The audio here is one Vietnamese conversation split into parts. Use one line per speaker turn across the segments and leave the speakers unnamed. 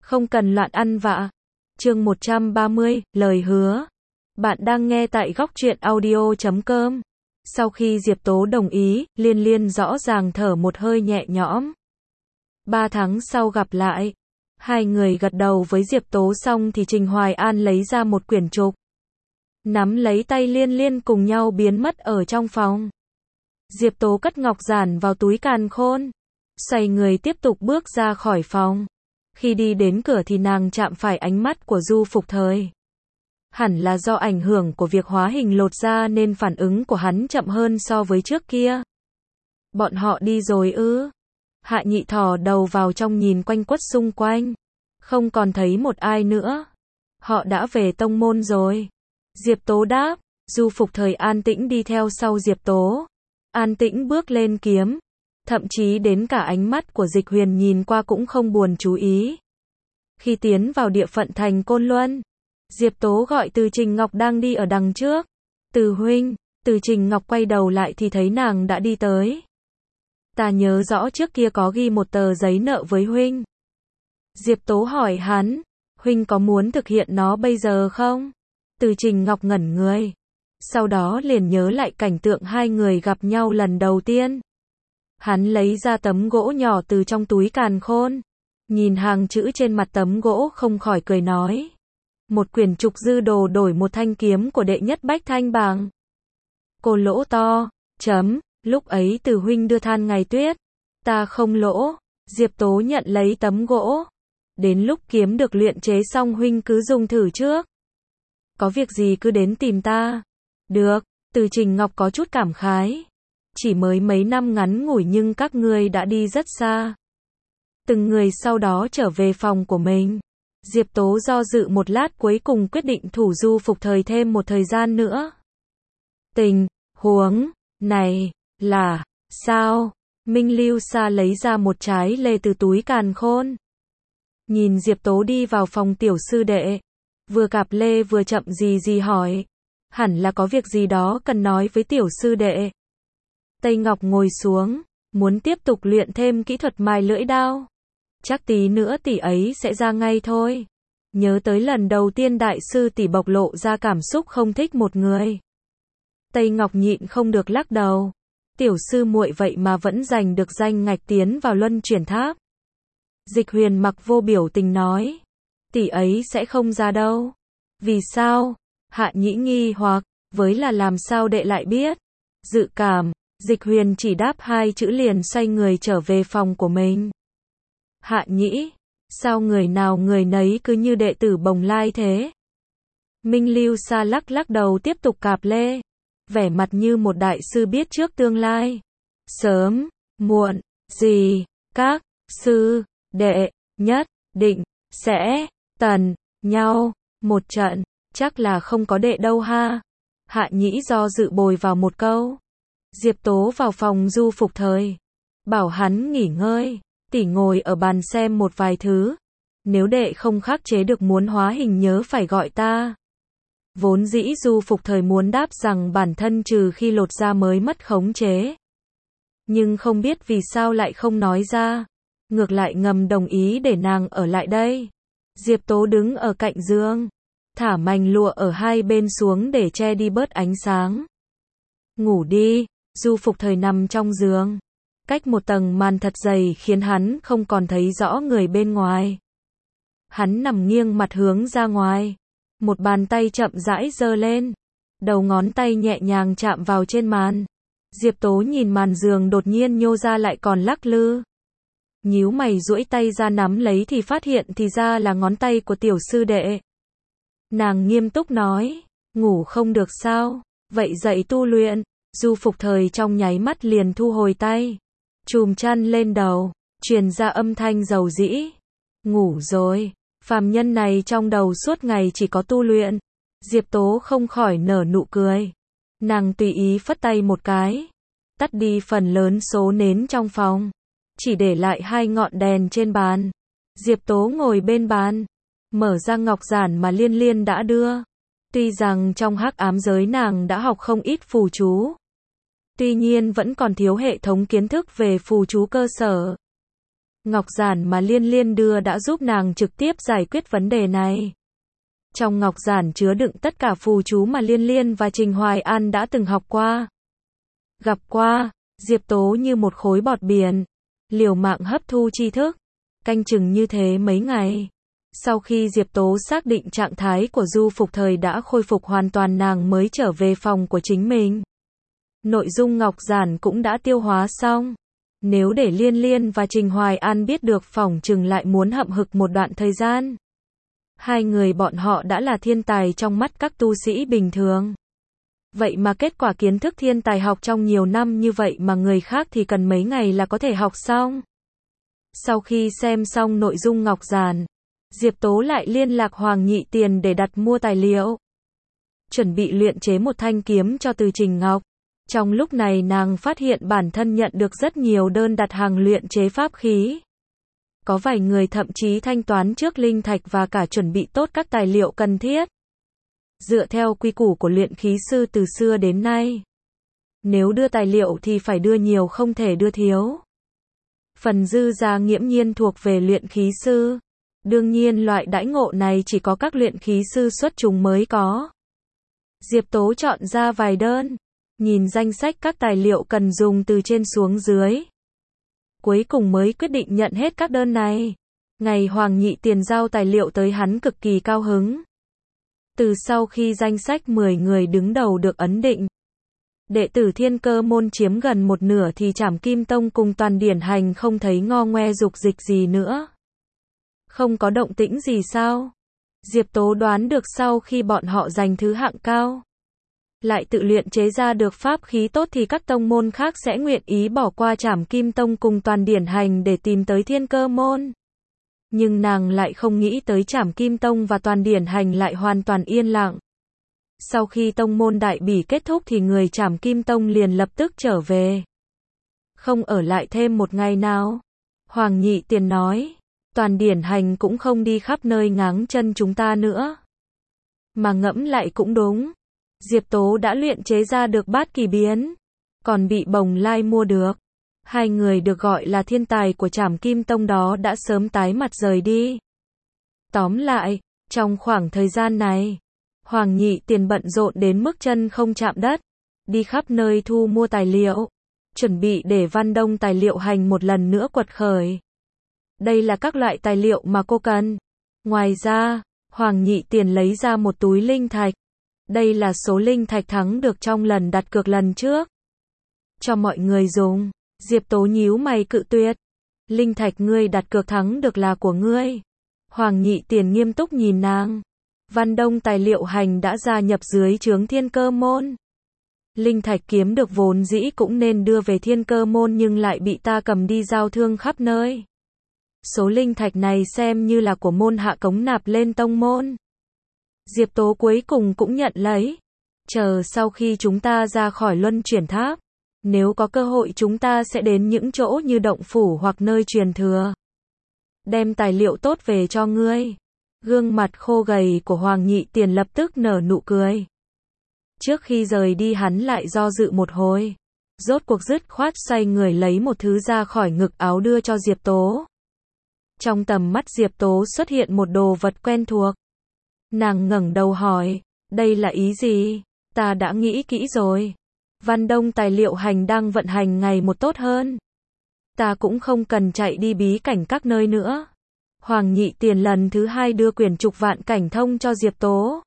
Không cần loạn ăn vạ. Chương 130, lời hứa. Bạn đang nghe tại góc truyện audio.com. Sau khi Diệp Tố đồng ý, Liên Liên rõ ràng thở một hơi nhẹ nhõm. 3 tháng sau gặp lại. Hai người gật đầu với Diệp Tố xong thì Trình Hoài An lấy ra một quyển trục. Nắm lấy tay Liên Liên cùng nhau biến mất ở trong phòng. Diệp Tố cất ngọc giản vào túi càn khôn. Xoay người tiếp tục bước ra khỏi phòng. Khi đi đến cửa thì nàng chạm phải ánh mắt của Du Phục Thời. Hẳn là do ảnh hưởng của việc hóa hình lột da nên phản ứng của hắn chậm hơn so với trước kia. Bọn họ đi rồi ư? Hạ Nhị thò đầu vào trong nhìn quanh quất xung quanh. Không còn thấy một ai nữa. Họ đã về tông môn rồi. Diệp Tố đáp. Du Phục Thời an tĩnh đi theo sau Diệp Tố. An tĩnh bước lên kiếm. Thậm chí đến cả ánh mắt của Dịch Huyền nhìn qua cũng không buồn chú ý. Khi tiến vào địa phận thành Côn Luân, Diệp Tố gọi Từ Trình Ngọc đang đi ở đằng trước. Từ huynh. Từ Trình Ngọc quay đầu lại thì thấy nàng đã đi tới. Ta nhớ rõ trước kia có ghi một tờ giấy nợ với huynh. Diệp Tố hỏi hắn, huynh có muốn thực hiện nó bây giờ không? Từ Trình Ngọc ngẩn người. Sau đó liền nhớ lại cảnh tượng hai người gặp nhau lần đầu tiên. Hắn lấy ra tấm gỗ nhỏ từ trong túi càn khôn. Nhìn hàng chữ trên mặt tấm gỗ không khỏi cười nói. Một quyển trục dư đồ đổi một thanh kiếm của đệ nhất bách thanh bảng. Cô lỗ to. Lúc ấy Từ huynh đưa than ngày tuyết. Ta không lỗ. Diệp Tố nhận lấy tấm gỗ. Đến lúc kiếm được luyện chế xong huynh cứ dùng thử trước. Có việc gì cứ đến tìm ta. Được. Từ Trình Ngọc có chút cảm khái. Chỉ mới mấy năm ngắn ngủi nhưng các ngươi đã đi rất xa. Từng người sau đó trở về phòng của mình. Diệp Tố do dự một lát cuối cùng quyết định thủ Du Phục Thời thêm một thời gian nữa. Tình huống này là sao? Minh Lưu Sa lấy ra một trái lê từ túi càn khôn. Nhìn Diệp Tố đi vào phòng tiểu sư đệ. Vừa cạp lê vừa chậm gì hỏi. Hẳn là có việc gì đó cần nói với tiểu sư đệ. Tây Ngọc ngồi xuống, muốn tiếp tục luyện thêm kỹ thuật mài lưỡi đao. Chắc tí nữa tỷ ấy sẽ ra ngay thôi. Nhớ tới lần đầu tiên đại sư tỷ bộc lộ ra cảm xúc không thích một người. Tây Ngọc nhịn không được lắc đầu. Tiểu sư muội vậy mà vẫn giành được danh ngạch tiến vào luân chuyển tháp. Dịch Huyền mặc vô biểu tình nói. Tỷ ấy sẽ không ra đâu. Vì sao? Hạ Nhĩ nghi hoặc, với là làm sao đệ lại biết? Dự cảm. Dịch Huyền chỉ đáp hai chữ liền xoay người trở về phòng của mình. Hạ Nhĩ, sao người nào người nấy cứ như đệ tử Bồng Lai thế? Minh Lưu Sa lắc đầu tiếp tục cạp lê. Vẻ mặt như một đại sư biết trước tương lai. Sớm, muộn, gì, các sư đệ nhất định sẽ tần nhau một trận, chắc là không có đệ đâu ha. Hạ Nhĩ do dự bồi vào một câu. Diệp Tố vào phòng Du Phục Thời. Bảo hắn nghỉ ngơi. Tỷ ngồi ở bàn xem một vài thứ. Nếu đệ không khắc chế được muốn hóa hình nhớ phải gọi ta. Vốn dĩ Du Phục Thời muốn đáp rằng bản thân trừ khi lột da mới mất khống chế. Nhưng không biết vì sao lại không nói ra. Ngược lại ngầm đồng ý để nàng ở lại đây. Diệp Tố đứng ở cạnh giường. Thả mành lụa ở hai bên xuống để che đi bớt ánh sáng. Ngủ đi. Du Phục Thời nằm trong giường. Cách một tầng màn thật dày khiến hắn không còn thấy rõ người bên ngoài. Hắn nằm nghiêng mặt hướng ra ngoài. Một bàn tay chậm rãi giơ lên. Đầu ngón tay nhẹ nhàng chạm vào trên màn. Diệp Tố nhìn màn giường đột nhiên nhô ra lại còn lắc lư. Nhíu mày duỗi tay ra nắm lấy thì phát hiện thì ra là ngón tay của tiểu sư đệ. Nàng nghiêm túc nói. Ngủ không được sao? Vậy dậy tu luyện. Du Phục Thời trong nháy mắt liền thu hồi tay. Chùm chăn lên đầu. Truyền ra âm thanh dầu dĩ. Ngủ rồi. Phàm nhân này trong đầu suốt ngày chỉ có tu luyện. Diệp Tố không khỏi nở nụ cười. Nàng tùy ý phất tay một cái. Tắt đi phần lớn số nến trong phòng. Chỉ để lại hai ngọn đèn trên bàn. Diệp Tố ngồi bên bàn. Mở ra ngọc giản mà Liên Liên đã đưa. Tuy rằng trong hắc ám giới nàng đã học không ít phù chú. Tuy nhiên vẫn còn thiếu hệ thống kiến thức về phù chú cơ sở. Ngọc giản mà Liên Liên đưa đã giúp nàng trực tiếp giải quyết vấn đề này. Trong ngọc giản chứa đựng tất cả phù chú mà Liên Liên và Trình Hoài An đã từng học qua. Gặp qua, Diệp Tố như một khối bọt biển, liều mạng hấp thu tri thức, canh chừng như thế mấy ngày. Sau khi Diệp Tố xác định trạng thái của Du Phục Thời đã khôi phục hoàn toàn, nàng mới trở về phòng của chính mình. Nội dung ngọc giản cũng đã tiêu hóa xong. Nếu để Liên Liên và Trình Hoài An biết được, phỏng chừng lại muốn hậm hực một đoạn thời gian. Hai người bọn họ đã là thiên tài trong mắt các tu sĩ bình thường. Vậy mà kết quả kiến thức thiên tài học trong nhiều năm như vậy mà người khác thì cần mấy ngày là có thể học xong. Sau khi xem xong nội dung ngọc giản, Diệp Tố lại liên lạc Hoàng Nhị Tiền để đặt mua tài liệu. Chuẩn bị luyện chế một thanh kiếm cho Từ Trình Ngọc. Trong lúc này nàng phát hiện bản thân nhận được rất nhiều đơn đặt hàng luyện chế pháp khí. Có vài người thậm chí thanh toán trước linh thạch và cả chuẩn bị tốt các tài liệu cần thiết. Dựa theo quy củ của luyện khí sư từ xưa đến nay, nếu đưa tài liệu thì phải đưa nhiều không thể đưa thiếu. Phần dư ra nghiễm nhiên thuộc về luyện khí sư. Đương nhiên loại đãi ngộ này chỉ có các luyện khí sư xuất chúng mới có. Diệp Tố chọn ra vài đơn, nhìn danh sách các tài liệu cần dùng từ trên xuống dưới. Cuối cùng mới quyết định nhận hết các đơn này. Ngày Hoàng Nhị Tiền giao tài liệu tới, hắn cực kỳ cao hứng. Từ sau khi danh sách 10 người đứng đầu được ấn định, đệ tử Thiên Cơ môn chiếm gần một nửa thì Trảm Kim Tông cùng Toàn Điển Hành không thấy ngo ngoe dục dịch gì nữa. Không có động tĩnh gì sao? Diệp Tố đoán được sau khi bọn họ giành thứ hạng cao, lại tự luyện chế ra được pháp khí tốt thì các tông môn khác sẽ nguyện ý bỏ qua Trảm Kim Tông cùng Toàn Điển Hành để tìm tới Thiên Cơ môn. Nhưng nàng lại không nghĩ tới Trảm Kim Tông và Toàn Điển Hành lại hoàn toàn yên lặng. Sau khi tông môn đại bỉ kết thúc thì người Trảm Kim Tông liền lập tức trở về. Không ở lại thêm một ngày nào. Hoàng Nhị Tiền nói, Toàn Điển Hành cũng không đi khắp nơi ngáng chân chúng ta nữa. Mà ngẫm lại cũng đúng. Diệp Tố đã luyện chế ra được bát kỳ biến, còn bị Bồng Lai mua được. Hai người được gọi là thiên tài của Trảm Kim Tông đó đã sớm tái mặt rời đi. Tóm lại, trong khoảng thời gian này, Hoàng Nhị Tiền bận rộn đến mức chân không chạm đất, đi khắp nơi thu mua tài liệu, chuẩn bị để Văn Đông Tài liệu hành một lần nữa quật khởi. Đây là các loại tài liệu mà cô cần. Ngoài ra, Hoàng Nhị Tiền lấy ra một túi linh thạch. Đây là số linh thạch thắng được trong lần đặt cược lần trước. Cho mọi người dùng. Diệp Tố nhíu mày cự tuyệt. Linh thạch ngươi đặt cược thắng được là của ngươi. Hoàng Nhị Tiền nghiêm túc nhìn nàng. Văn Đông Tài liệu hành đã gia nhập dưới trướng Thiên Cơ môn. Linh thạch kiếm được vốn dĩ cũng nên đưa về Thiên Cơ môn nhưng lại bị ta cầm đi giao thương khắp nơi. Số linh thạch này xem như là của môn hạ cống nạp lên tông môn. Diệp Tố cuối cùng cũng nhận lấy. Chờ sau khi chúng ta ra khỏi Luân Chuyển Tháp, nếu có cơ hội chúng ta sẽ đến những chỗ như động phủ hoặc nơi truyền thừa. Đem tài liệu tốt về cho ngươi. Gương mặt khô gầy của Hoàng Nhị Tiền lập tức nở nụ cười. Trước khi rời đi hắn lại do dự một hồi. Rốt cuộc dứt khoát xoay người lấy một thứ ra khỏi ngực áo đưa cho Diệp Tố. Trong tầm mắt Diệp Tố xuất hiện một đồ vật quen thuộc. Nàng ngẩng đầu hỏi, đây là ý gì? Ta đã nghĩ kỹ rồi. Văn Đông Tài liệu hành đang vận hành ngày một tốt hơn. Ta cũng không cần chạy đi bí cảnh các nơi nữa. Hoàng Nhị Tiền lần thứ hai đưa quyển trục vạn cảnh thông cho Diệp Tố.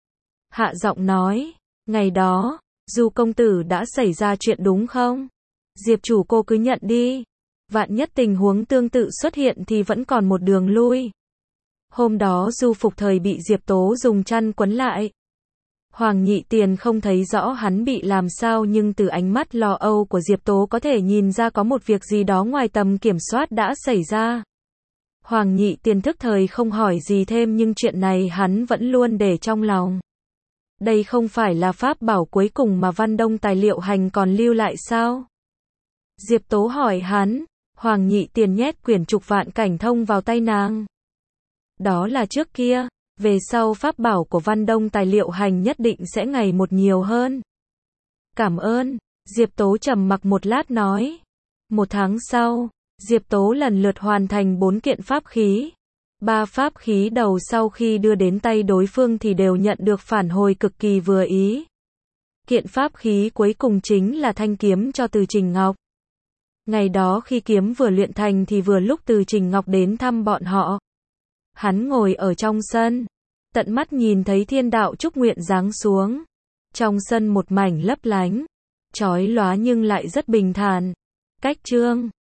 Hạ giọng nói, ngày đó, Du công tử đã xảy ra chuyện đúng không? Diệp chủ cô cứ nhận đi. Vạn nhất tình huống tương tự xuất hiện thì vẫn còn một đường lui. Hôm đó Du Phục Thời bị Diệp Tố dùng chăn quấn lại. Hoàng Nhị Tiền không thấy rõ hắn bị làm sao nhưng từ ánh mắt lo âu của Diệp Tố có thể nhìn ra có một việc gì đó ngoài tầm kiểm soát đã xảy ra. Hoàng Nhị Tiền thức thời không hỏi gì thêm nhưng chuyện này hắn vẫn luôn để trong lòng. Đây không phải là pháp bảo cuối cùng mà Văn Đông Tài liệu hành còn lưu lại sao? Diệp Tố hỏi hắn. Hoàng Nhị Tiền nhét quyển trục vạn cảnh thông vào tay nàng. Đó là trước kia, về sau pháp bảo của Văn Đông Tài liệu hành nhất định sẽ ngày một nhiều hơn. Cảm ơn, Diệp Tố trầm mặc một lát nói. Một tháng sau, Diệp Tố lần lượt hoàn thành 4 kiện pháp khí. 3 pháp khí đầu sau khi đưa đến tay đối phương thì đều nhận được phản hồi cực kỳ vừa ý. Kiện pháp khí cuối cùng chính là thanh kiếm cho Từ Trình Ngọc. Ngày đó khi kiếm vừa luyện thành thì vừa lúc Từ Trình Ngọc đến thăm bọn họ. Hắn ngồi ở trong sân, tận mắt nhìn thấy thiên đạo chúc nguyện giáng xuống. Trong sân một mảnh lấp lánh, chói lóa nhưng lại rất bình thản. Cách chương